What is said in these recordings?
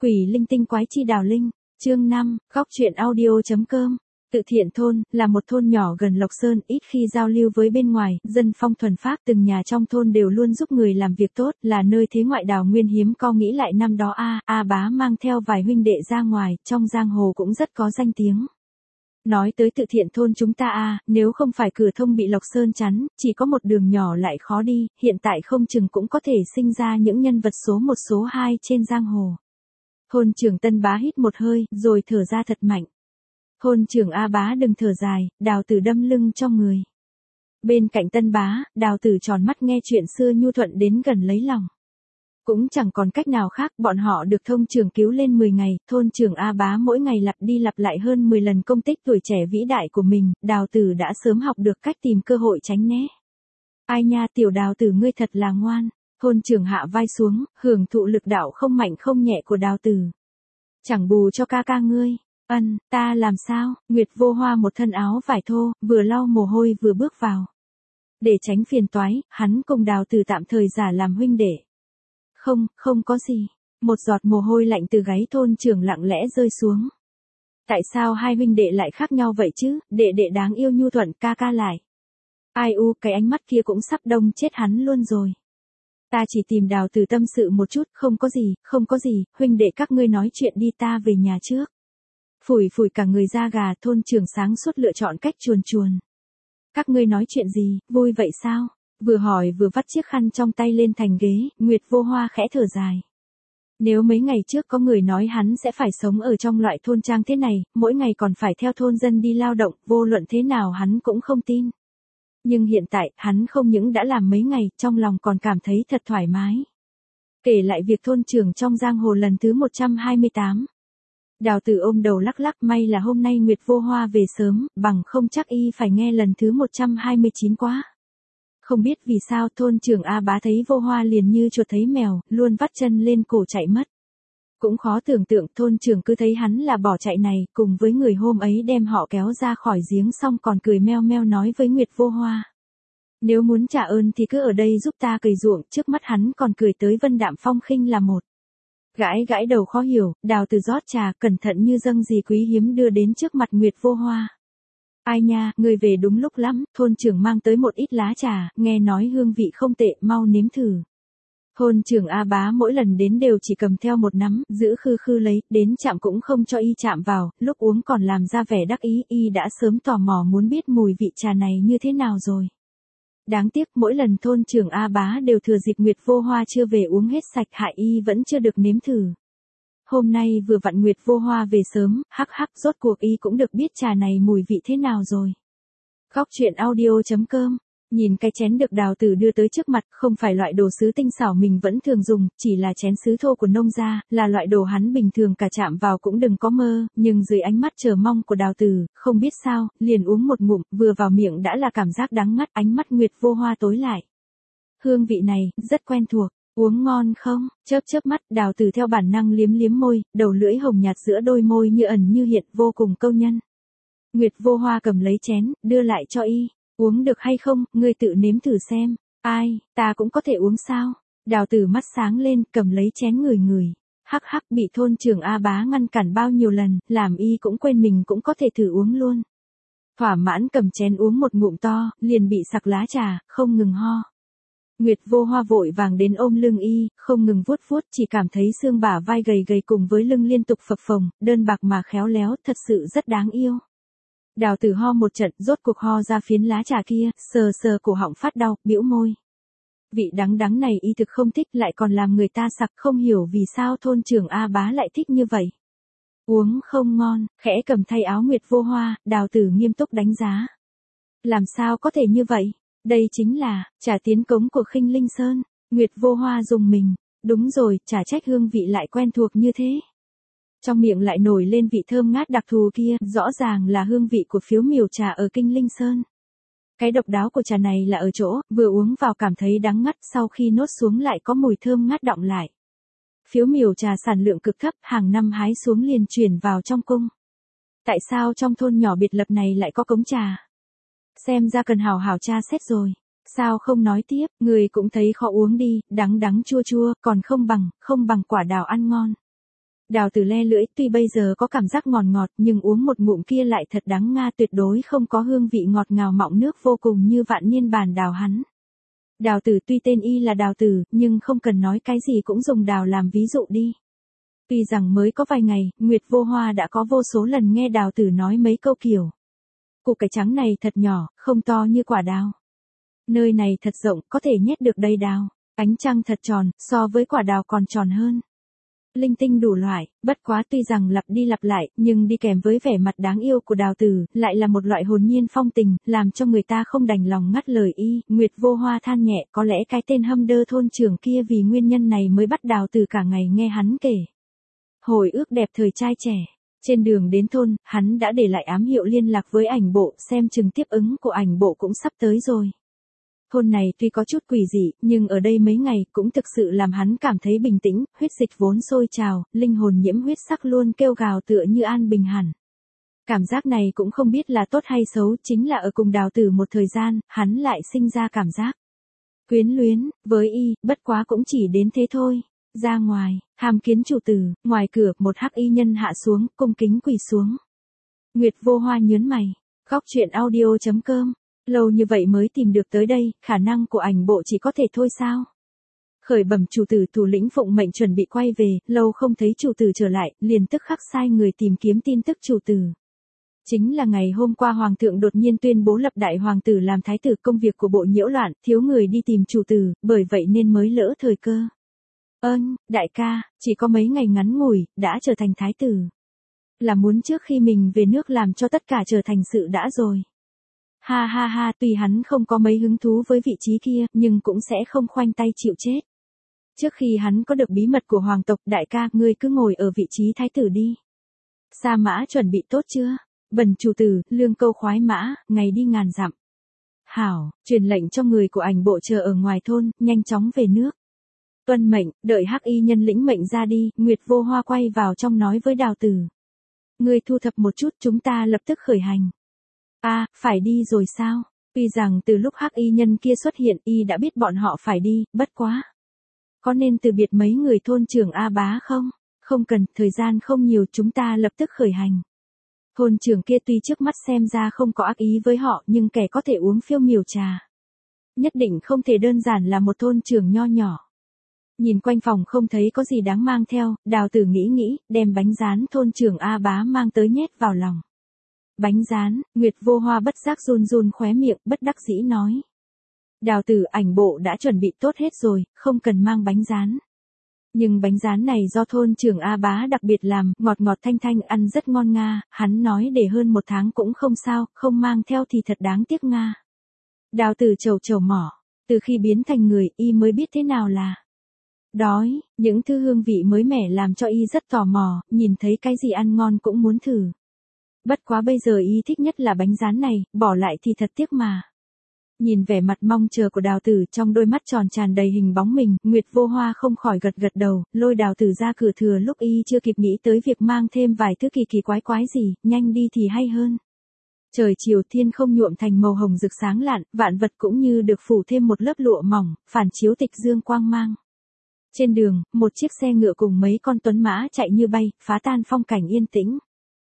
Quỷ linh tinh quái chi đào linh, chương 5, góc truyện audio.com. Tự Thiện Thôn, là một thôn nhỏ gần Lộc Sơn, ít khi giao lưu với bên ngoài, dân phong thuần phác, từng nhà trong thôn đều luôn giúp người làm việc tốt, là nơi thế ngoại đào nguyên hiếm có. Nghĩ lại năm đó A Bá mang theo vài huynh đệ ra ngoài, trong giang hồ cũng rất có danh tiếng. Nói tới Tự Thiện Thôn chúng ta nếu không phải cửa thông bị Lộc Sơn chắn, chỉ có một đường nhỏ lại khó đi, hiện tại không chừng cũng có thể sinh ra những nhân vật số 1 số 2 trên giang hồ. Thôn trưởng Tân Bá hít một hơi, rồi thở ra thật mạnh. Thôn trưởng A Bá đừng thở dài, Đào Tử đâm lưng cho người. Bên cạnh Tân Bá, Đào Tử tròn mắt nghe chuyện xưa nhu thuận đến gần lấy lòng. Cũng chẳng còn cách nào khác, bọn họ được thông trưởng cứu lên 10 ngày, thôn trưởng A Bá mỗi ngày lặp đi lặp lại hơn 10 lần công tích tuổi trẻ vĩ đại của mình, Đào Tử đã sớm học được cách tìm cơ hội tránh né. Ai nha, tiểu Đào Tử ngươi thật là ngoan. Thôn trưởng hạ vai xuống, hưởng thụ lực đạo không mạnh không nhẹ của Đào Tử. Chẳng bù cho ca ca ngươi. Ta làm sao? Nguyệt Vô Hoa một thân áo vải thô, vừa lau mồ hôi vừa bước vào. Để tránh phiền toái, hắn cùng Đào Tử tạm thời giả làm huynh đệ. Không có gì. Một giọt mồ hôi lạnh từ gáy thôn trưởng lặng lẽ rơi xuống. Tại sao hai huynh đệ lại khác nhau vậy chứ? Đệ đệ đáng yêu nhu thuận, ca ca lại. Ai u, cái ánh mắt kia cũng sắp đông chết hắn luôn rồi. Ta chỉ tìm Đào Tử tâm sự một chút, không có gì, huynh đệ các ngươi nói chuyện đi, ta về nhà trước. Phủi cả người da gà, thôn trưởng sáng suốt lựa chọn cách chuồn. Các ngươi nói chuyện gì, vui vậy sao? Vừa hỏi vừa vắt chiếc khăn trong tay lên thành ghế, Nguyệt Vô Hoa khẽ thở dài. Nếu mấy ngày trước có người nói hắn sẽ phải sống ở trong loại thôn trang thế này, mỗi ngày còn phải theo thôn dân đi lao động, vô luận thế nào hắn cũng không tin. Nhưng hiện tại, hắn không những đã làm mấy ngày, trong lòng còn cảm thấy thật thoải mái. Kể lại việc thôn trưởng trong giang hồ lần thứ 128. Đào Tử ôm đầu lắc lắc, may là hôm nay Nguyệt Vô Hoa về sớm, bằng không chắc y phải nghe lần thứ 129 quá. Không biết vì sao thôn trưởng A Bá thấy Vô Hoa liền như chuột thấy mèo, luôn vắt chân lên cổ chạy mất. Cũng khó tưởng tượng thôn trưởng cứ thấy hắn là bỏ chạy này, cùng với người hôm ấy đem họ kéo ra khỏi giếng xong còn cười meo meo nói với Nguyệt Vô Hoa. Nếu muốn trả ơn thì cứ ở đây giúp ta cày ruộng, trước mắt hắn còn cười tới vân đạm phong khinh là một. Gãi đầu khó hiểu, Đào Tử rót trà cẩn thận như dâng gì quý hiếm đưa đến trước mặt Nguyệt Vô Hoa. Ai nha, người về đúng lúc lắm, thôn trưởng mang tới một ít lá trà, nghe nói hương vị không tệ, mau nếm thử. Thôn trưởng A Bá mỗi lần đến đều chỉ cầm theo một nắm, giữ khư lấy, đến chạm cũng không cho y chạm vào, lúc uống còn làm ra vẻ đắc ý, y đã sớm tò mò muốn biết mùi vị trà này như thế nào rồi. Đáng tiếc mỗi lần thôn trưởng A Bá đều thừa dịp Nguyệt Vô Hoa chưa về uống hết sạch, hại y vẫn chưa được nếm thử. Hôm nay vừa vặn Nguyệt Vô Hoa về sớm, rốt cuộc y cũng được biết trà này mùi vị thế nào rồi. Góc truyện audio.com. Nhìn cái chén được Đào Tử đưa tới trước mặt, không phải loại đồ sứ tinh xảo mình vẫn thường dùng, chỉ là chén sứ thô của nông gia, là loại đồ hắn bình thường cả chạm vào cũng đừng có mơ, nhưng dưới ánh mắt chờ mong của Đào Tử, không biết sao, liền uống một ngụm, vừa vào miệng đã là cảm giác đắng ngắt, ánh mắt Nguyệt Vô Hoa tối lại. Hương vị này, rất quen thuộc, uống ngon không? Chớp mắt, Đào Tử theo bản năng liếm môi, đầu lưỡi hồng nhạt giữa đôi môi như ẩn như hiện, vô cùng câu nhân. Nguyệt Vô Hoa cầm lấy chén, đưa lại cho y. Uống được hay không, ngươi tự nếm thử xem. Ai, ta cũng có thể uống sao? Đào Tử mắt sáng lên, cầm lấy chén ngửi. Bị thôn trưởng A Bá ngăn cản bao nhiêu lần, làm y cũng quên mình cũng có thể thử uống luôn. Thỏa mãn cầm chén uống một ngụm to, liền bị sặc lá trà, không ngừng ho. Nguyệt Vô Hoa vội vàng đến ôm lưng y, không ngừng vuốt, chỉ cảm thấy xương bả vai gầy cùng với lưng liên tục phập phồng, đơn bạc mà khéo léo, thật sự rất đáng yêu. Đào Tử ho một trận, rốt cuộc ho ra phiến lá trà kia, sờ cổ họng phát đau, bĩu môi. Vị đắng này y thực không thích, lại còn làm người ta sặc, không hiểu vì sao thôn trưởng A Bá lại thích như vậy. Uống không ngon, khẽ cầm thay áo Nguyệt Vô Hoa, Đào Tử nghiêm túc đánh giá. Làm sao có thể như vậy? Đây chính là trà tiến cống của Khinh Linh Sơn. Nguyệt Vô Hoa dùng mình. Đúng rồi, chả trách hương vị lại quen thuộc như thế. Trong miệng lại nổi lên vị thơm ngát đặc thù kia, rõ ràng là hương vị của phiếu miểu trà ở Kinh Linh Sơn. Cái độc đáo của trà này là ở chỗ, vừa uống vào cảm thấy đắng ngắt, sau khi nuốt xuống lại có mùi thơm ngát đọng lại. Phiếu miểu trà sản lượng cực thấp, hàng năm hái xuống liền chuyển vào trong cung. Tại sao trong thôn nhỏ biệt lập này lại có cống trà? Xem ra cần hào tra xét rồi. Sao không nói tiếp, người cũng thấy khó uống đi, đắng chua, còn không bằng quả đào ăn ngon. Đào Tử le lưỡi, tuy bây giờ có cảm giác ngọt ngọt nhưng uống một ngụm kia lại thật đắng nga, tuyệt đối không có hương vị ngọt ngào mọng nước vô cùng như vạn niên bản đào hắn. Đào Tử tuy tên y là Đào Tử, nhưng không cần nói cái gì cũng dùng đào làm ví dụ đi. Tuy rằng mới có vài ngày, Nguyệt Vô Hoa đã có vô số lần nghe Đào Tử nói mấy câu kiểu. Củ cải trắng này thật nhỏ, không to như quả đào. Nơi này thật rộng, có thể nhét được đầy đào. Ánh trăng thật tròn, so với quả đào còn tròn hơn. Linh tinh đủ loại, bất quá tuy rằng lặp đi lặp lại, nhưng đi kèm với vẻ mặt đáng yêu của Đào Tử, lại là một loại hồn nhiên phong tình, làm cho người ta không đành lòng ngắt lời y. Nguyệt Vô Hoa than nhẹ, có lẽ cái tên hâm đơ thôn trưởng kia vì nguyên nhân này mới bắt Đào Tử cả ngày nghe hắn kể hồi ức đẹp thời trai trẻ. Trên đường đến thôn, hắn đã để lại ám hiệu liên lạc với ảnh bộ, xem chừng tiếp ứng của ảnh bộ cũng sắp tới rồi. Thôn này tuy có chút quỷ dị, nhưng ở đây mấy ngày cũng thực sự làm hắn cảm thấy bình tĩnh, huyết dịch vốn sôi trào, linh hồn nhiễm huyết sắc luôn kêu gào tựa như an bình hẳn. Cảm giác này cũng không biết là tốt hay xấu, chính là ở cùng Đào Tử một thời gian, hắn lại sinh ra cảm giác quyến luyến, với y, bất quá cũng chỉ đến thế thôi. Ra ngoài, hàm kiến chủ tử, ngoài cửa, một hắc y nhân hạ xuống, cung kính quỳ xuống. Nguyệt Vô Hoa nhớn mày, góc chuyện audio.com. Lâu như vậy mới tìm được tới đây, khả năng của ảnh bộ chỉ có thể thôi sao? Khởi bẩm chủ tử, thủ lĩnh phụng mệnh chuẩn bị quay về, lâu không thấy chủ tử trở lại, liền tức khắc sai người tìm kiếm tin tức chủ tử. Chính là ngày hôm qua hoàng thượng đột nhiên tuyên bố lập đại hoàng tử làm thái tử, công việc của bộ nhiễu loạn, thiếu người đi tìm chủ tử, bởi vậy nên mới lỡ thời cơ. Đại ca, chỉ có mấy ngày ngắn ngủi, đã trở thành thái tử. Là muốn trước khi mình về nước làm cho tất cả trở thành sự đã rồi. Ha ha ha, tuy hắn không có mấy hứng thú với vị trí kia, nhưng cũng sẽ không khoanh tay chịu chết. Trước khi hắn có được bí mật của hoàng tộc, đại ca, ngươi cứ ngồi ở vị trí thái tử đi. Sa mã chuẩn bị tốt chưa? Bần chủ tử, lương câu khoái mã, ngày đi ngàn dặm. Hảo, truyền lệnh cho người của ảnh bộ chờ ở ngoài thôn, nhanh chóng về nước. Tuân mệnh, đợi hắc y nhân lĩnh mệnh ra đi, Nguyệt Vô Hoa quay vào trong nói với Đào Tử. Ngươi thu thập một chút, chúng ta lập tức khởi hành. Phải đi rồi sao? Tuy rằng từ lúc hắc y nhân kia xuất hiện y đã biết bọn họ phải đi, bất quá. Có nên từ biệt mấy người thôn trưởng A Bá không? Không cần, thời gian không nhiều, chúng ta lập tức khởi hành. Thôn trưởng kia tuy trước mắt xem ra không có ác ý với họ, nhưng kẻ có thể uống phiêu miểu trà. Nhất định không thể đơn giản là một thôn trưởng nho nhỏ. Nhìn quanh phòng không thấy có gì đáng mang theo, Đào Tử nghĩ, đem bánh rán thôn trưởng A Bá mang tới nhét vào lòng. Bánh rán, Nguyệt Vô Hoa bất giác run khóe miệng, bất đắc dĩ nói. Đào Tử, ảnh bộ đã chuẩn bị tốt hết rồi, không cần mang bánh rán. Nhưng bánh rán này do thôn trưởng A Bá đặc biệt làm, ngọt ngọt thanh thanh, ăn rất ngon nga, hắn nói để hơn 1 tháng cũng không sao, không mang theo thì thật đáng tiếc nga. Đào Tử trầu mỏ, từ khi biến thành người, y mới biết thế nào là đói, những thứ hương vị mới mẻ làm cho y rất tò mò, nhìn thấy cái gì ăn ngon cũng muốn thử. Bất quá bây giờ y thích nhất là bánh rán này, bỏ lại thì thật tiếc mà. Nhìn vẻ mặt mong chờ của Đào Tử, trong đôi mắt tròn tràn đầy hình bóng mình, Nguyệt Vô Hoa không khỏi gật đầu, lôi Đào Tử ra cửa thừa lúc y chưa kịp nghĩ tới việc mang thêm vài thứ kỳ quái gì, nhanh đi thì hay hơn. Trời chiều thiên không nhuộm thành màu hồng rực sáng lạn, vạn vật cũng như được phủ thêm một lớp lụa mỏng, phản chiếu tịch dương quang mang. Trên đường, một chiếc xe ngựa cùng mấy con tuấn mã chạy như bay, phá tan phong cảnh yên tĩnh.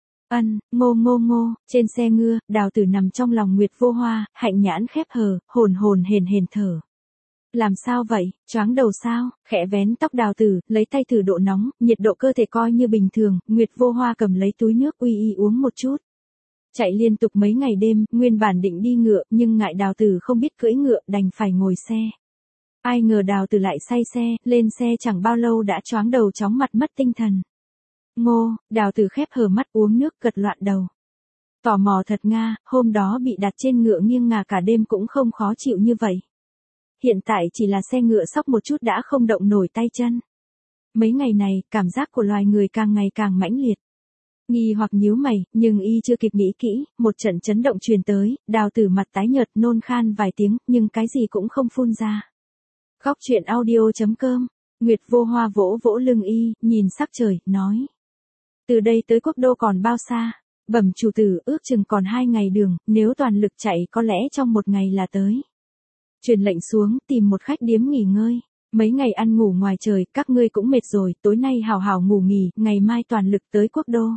Ngô, trên xe ngựa, Đào Tử nằm trong lòng Nguyệt Vô Hoa, hạnh nhãn khép hờ, hồn hển thở. Làm sao vậy, choáng đầu sao? Khẽ vén tóc Đào Tử, lấy tay thử độ nóng, nhiệt độ cơ thể coi như bình thường, Nguyệt Vô Hoa cầm lấy túi nước uy y uống một chút. Chạy liên tục mấy ngày đêm, nguyên bản định đi ngựa, nhưng ngại Đào Tử không biết cưỡi ngựa, đành phải ngồi xe. Ai ngờ Đào Tử lại say xe, lên xe chẳng bao lâu đã choáng đầu chóng mặt mất tinh thần. Đào Tử khép hờ mắt uống nước gật loạn đầu. Tò mò thật nga, hôm đó bị đặt trên ngựa nghiêng ngả cả đêm cũng không khó chịu như vậy. Hiện tại chỉ là xe ngựa sóc một chút đã không động nổi tay chân. Mấy ngày này, cảm giác của loài người càng ngày càng mãnh liệt. Nghi hoặc nhíu mày, nhưng y chưa kịp nghĩ kỹ, một trận chấn động truyền tới, Đào Tử mặt tái nhợt nôn khan vài tiếng, nhưng cái gì cũng không phun ra. Góc chuyện audio.com, Nguyệt Vô Hoa vỗ lưng y, nhìn sắc trời, nói. Từ đây tới quốc đô còn bao xa? Bẩm chủ tử, ước chừng còn 2 ngày đường, nếu toàn lực chạy có lẽ trong 1 ngày là tới. Truyền lệnh xuống, tìm một khách điếm nghỉ ngơi. Mấy ngày ăn ngủ ngoài trời, các ngươi cũng mệt rồi, tối nay hào hào ngủ nghỉ, ngày mai toàn lực tới quốc đô.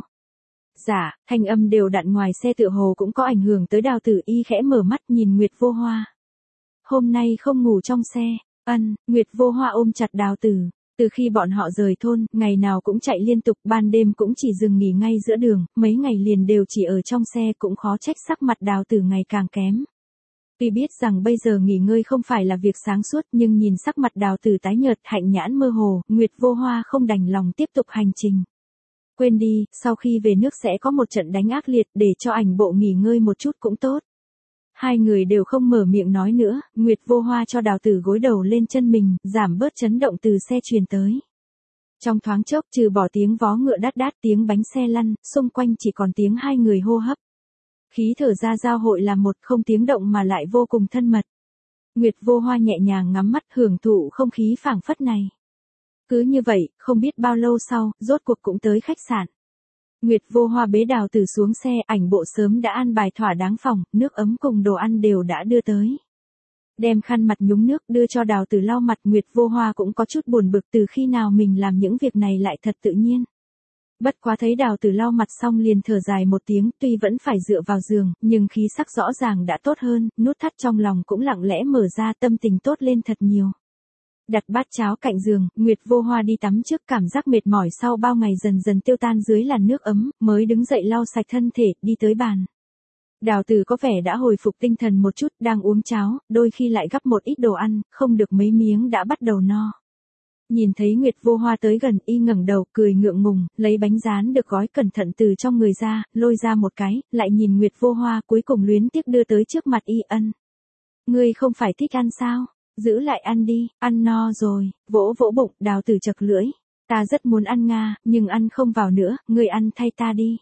Dạ, thanh âm đều đặn ngoài xe tựa hồ cũng có ảnh hưởng tới Đào Tử Y khẽ mở mắt nhìn Nguyệt Vô Hoa. Hôm nay không ngủ trong xe, Nguyệt Vô Hoa ôm chặt Đào Tử. Từ khi bọn họ rời thôn, ngày nào cũng chạy liên tục, ban đêm cũng chỉ dừng nghỉ ngay giữa đường, mấy ngày liền đều chỉ ở trong xe, cũng khó trách sắc mặt Đào Tử ngày càng kém. Tuy biết rằng bây giờ nghỉ ngơi không phải là việc sáng suốt, nhưng nhìn sắc mặt Đào Tử tái nhợt, hạnh nhãn mơ hồ, Nguyệt Vô Hoa không đành lòng tiếp tục hành trình. Quên đi, sau khi về nước sẽ có một trận đánh ác liệt, để cho ảnh bộ nghỉ ngơi một chút cũng tốt. Hai người đều không mở miệng nói nữa, Nguyệt Vô Hoa cho Đào Tử gối đầu lên chân mình, giảm bớt chấn động từ xe truyền tới. Trong thoáng chốc, trừ bỏ tiếng vó ngựa đát đát, tiếng bánh xe lăn, xung quanh chỉ còn tiếng hai người hô hấp. Khí thở ra giao hội là một, không tiếng động mà lại vô cùng thân mật. Nguyệt Vô Hoa nhẹ nhàng ngắm mắt hưởng thụ không khí phảng phất này. Cứ như vậy, không biết bao lâu sau, rốt cuộc cũng tới khách sạn. Nguyệt Vô Hoa bế Đào Tử xuống xe, ảnh bộ sớm đã an bài thỏa đáng phòng, nước ấm cùng đồ ăn đều đã đưa tới. Đem khăn mặt nhúng nước đưa cho Đào Tử lau mặt, Nguyệt Vô Hoa cũng có chút buồn bực từ khi nào mình làm những việc này lại thật tự nhiên. Bất quá thấy Đào Tử lau mặt xong liền thở dài một tiếng, tuy vẫn phải dựa vào giường, nhưng khí sắc rõ ràng đã tốt hơn, nút thắt trong lòng cũng lặng lẽ mở ra, tâm tình tốt lên thật nhiều. Đặt bát cháo cạnh giường, Nguyệt Vô Hoa đi tắm trước, cảm giác mệt mỏi sau bao ngày dần dần tiêu tan dưới làn nước ấm, mới đứng dậy lau sạch thân thể, đi tới bàn. Đào Tử có vẻ đã hồi phục tinh thần một chút, đang uống cháo, đôi khi lại gắp một ít đồ ăn, không được mấy miếng đã bắt đầu no. Nhìn thấy Nguyệt Vô Hoa tới gần, y ngẩng đầu, cười ngượng ngùng, lấy bánh rán được gói cẩn thận từ trong người ra, lôi ra một cái, lại nhìn Nguyệt Vô Hoa, cuối cùng luyến tiếc đưa tới trước mặt y. Ngươi không phải thích ăn sao? Giữ lại ăn đi, ăn no rồi, vỗ vỗ bụng, Đào Tử chật lưỡi. Ta rất muốn ăn Nga, nhưng ăn không vào nữa, ngươi ăn thay ta đi.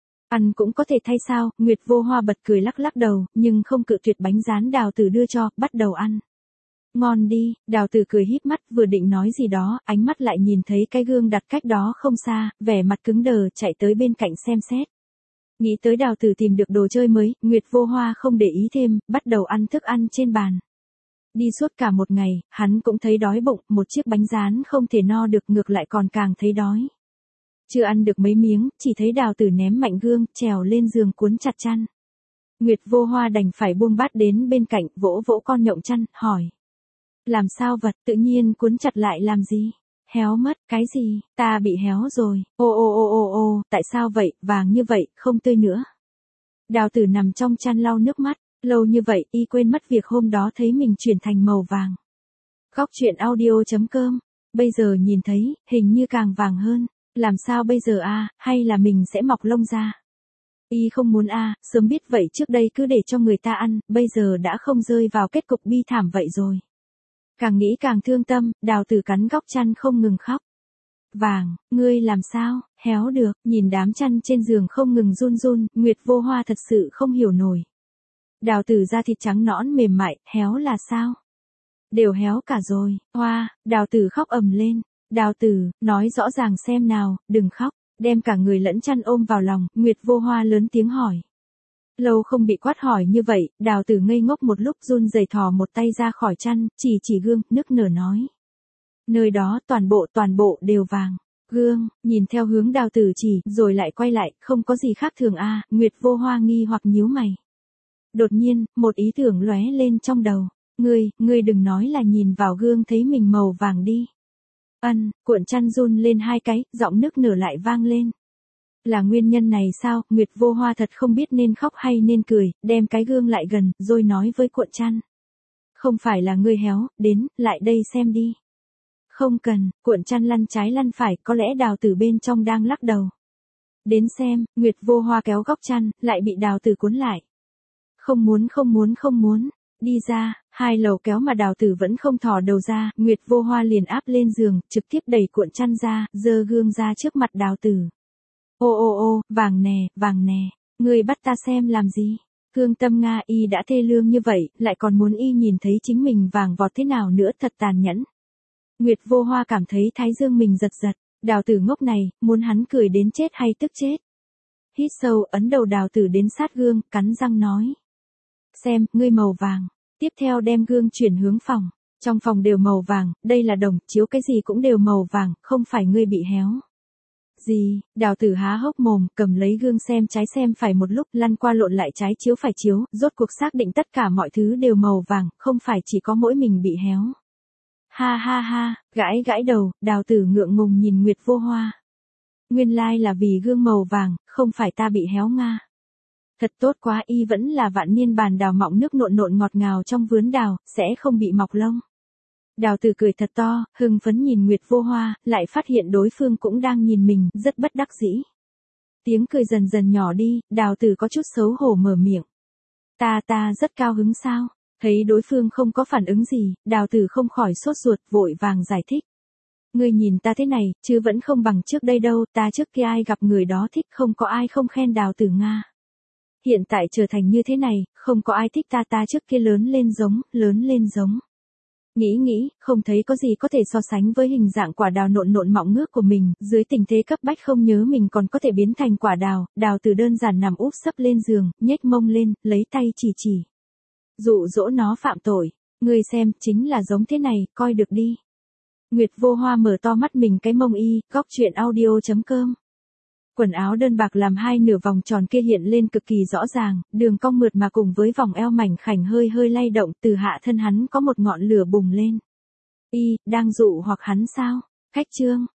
Ăn cũng có thể thay sao, Nguyệt Vô Hoa bật cười lắc lắc đầu, nhưng không cự tuyệt bánh rán Đào Tử đưa cho, bắt đầu ăn. Ngon đi, Đào Tử cười híp mắt, vừa định nói gì đó, ánh mắt lại nhìn thấy cái gương đặt cách đó không xa, vẻ mặt cứng đờ, chạy tới bên cạnh xem xét. Nghĩ tới Đào Tử tìm được đồ chơi mới, Nguyệt Vô Hoa không để ý thêm, bắt đầu ăn thức ăn trên bàn. Đi suốt cả một ngày, hắn cũng thấy đói bụng, một chiếc bánh rán không thể no được, ngược lại còn càng thấy đói. Chưa ăn được mấy miếng, chỉ thấy Đào Tử ném mạnh gương, trèo lên giường cuốn chặt chăn. Nguyệt Vô Hoa đành phải buông bát đến bên cạnh, vỗ vỗ con nhộng chăn, hỏi. Làm sao vật, tự nhiên cuốn chặt lại làm gì? Héo mất, cái gì, ta bị héo rồi, ô, tại sao vậy, vàng như vậy, không tươi nữa. Đào Tử nằm trong chăn lau nước mắt, lâu như vậy, y quên mất việc hôm đó thấy mình chuyển thành màu vàng. Góc truyện audio.com, bây giờ nhìn thấy, hình như càng vàng hơn, làm sao bây giờ hay là mình sẽ mọc lông ra? Y không muốn sớm biết vậy trước đây cứ để cho người ta ăn, bây giờ đã không rơi vào kết cục bi thảm vậy rồi. Càng nghĩ càng thương tâm, Đào Tử cắn góc chăn không ngừng khóc. Vàng, ngươi làm sao, héo được, nhìn đám chăn trên giường không ngừng run run, Nguyệt Vô Hoa thật sự không hiểu nổi. Đào Tử da thịt trắng nõn mềm mại, héo là sao? Đều héo cả rồi, Đào Tử khóc ầm lên. Đào Tử, nói rõ ràng xem nào, đừng khóc, đem cả người lẫn chăn ôm vào lòng, Nguyệt Vô Hoa lớn tiếng hỏi. Lâu không bị quát hỏi như vậy, Đào Tử ngây ngốc một lúc, run rẩy thò một tay ra khỏi chăn, chỉ gương, nức nở nói. Nơi đó toàn bộ đều vàng. Gương, nhìn theo hướng Đào Tử chỉ, rồi lại quay lại, không có gì khác thường Nguyệt Vô Hoa nghi hoặc nhíu mày. Đột nhiên, một ý tưởng lóe lên trong đầu. Ngươi đừng nói là nhìn vào gương thấy mình màu vàng đi. Cuộn chăn run lên hai cái, giọng nức nở lại vang lên. Là nguyên nhân này sao, Nguyệt Vô Hoa thật không biết nên khóc hay nên cười, đem cái gương lại gần, rồi nói với cuộn chăn. Không phải là ngươi héo, đến, lại đây xem đi. Không cần, cuộn chăn lăn trái lăn phải, có lẽ Đào Tử bên trong đang lắc đầu. Đến xem, Nguyệt Vô Hoa kéo góc chăn, lại bị Đào Tử cuốn lại. Không muốn, đi ra, hai lầu kéo mà Đào Tử vẫn không thò đầu ra, Nguyệt Vô Hoa liền áp lên giường, trực tiếp đẩy cuộn chăn ra, giơ gương ra trước mặt Đào Tử. Ô, vàng nè, ngươi bắt ta xem làm gì? Cương tâm Nga, y đã thê lương như vậy, lại còn muốn y nhìn thấy chính mình vàng vọt thế nào nữa, thật tàn nhẫn. Nguyệt Vô Hoa cảm thấy thái dương mình giật giật, Đào Tử ngốc này, muốn hắn cười đến chết hay tức chết. Hít sâu, ấn đầu Đào Tử đến sát gương, cắn răng nói. Xem, ngươi màu vàng. Tiếp theo đem gương chuyển hướng phòng. Trong phòng đều màu vàng, đây là đồng, chiếu cái gì cũng đều màu vàng, không phải ngươi bị héo. Gì, Đào Tử há hốc mồm, cầm lấy gương xem trái xem phải một lúc, lăn qua lộn lại trái chiếu phải chiếu, rốt cuộc xác định tất cả mọi thứ đều màu vàng, không phải chỉ có mỗi mình bị héo. Ha ha ha, gãi gãi đầu, Đào Tử ngượng ngùng nhìn Nguyệt Vô Hoa. Nguyên lai là vì gương màu vàng, không phải ta bị héo nga. Thật tốt quá, y vẫn là vạn niên bàn đào mọng nước nộn nộn ngọt ngào trong vườn đào, sẽ không bị mọc lông. Đào Tử cười thật to, hưng phấn nhìn Nguyệt Vô Hoa, lại phát hiện đối phương cũng đang nhìn mình, rất bất đắc dĩ. Tiếng cười dần dần nhỏ đi, Đào Tử có chút xấu hổ mở miệng. Ta rất cao hứng sao? Thấy đối phương không có phản ứng gì, Đào Tử không khỏi sốt ruột, vội vàng giải thích. Ngươi nhìn ta thế này, chứ vẫn không bằng trước đây đâu, ta trước kia ai gặp người đó thích không có ai không khen Đào Tử Nga. Hiện tại trở thành như thế này, không có ai thích ta trước kia lớn lên giống. Nghĩ, không thấy có gì có thể so sánh với hình dạng quả đào nộn nộn mọng ngước của mình, dưới tình thế cấp bách không nhớ mình còn có thể biến thành quả đào, Đào Tử đơn giản nằm úp sấp lên giường, nhếch mông lên, lấy tay chỉ. Dụ dỗ nó phạm tội, ngươi xem, chính là giống thế này, coi được đi. Nguyệt Vô Hoa mở to mắt mình cái mông y, góc chuyện audio.com. Quần áo đơn bạc làm hai nửa vòng tròn kia hiện lên cực kỳ rõ ràng, đường cong mượt mà cùng với vòng eo mảnh khảnh hơi lay động, từ hạ thân hắn có một ngọn lửa bùng lên. Y, đang dụ hoặc hắn sao? Khách trương,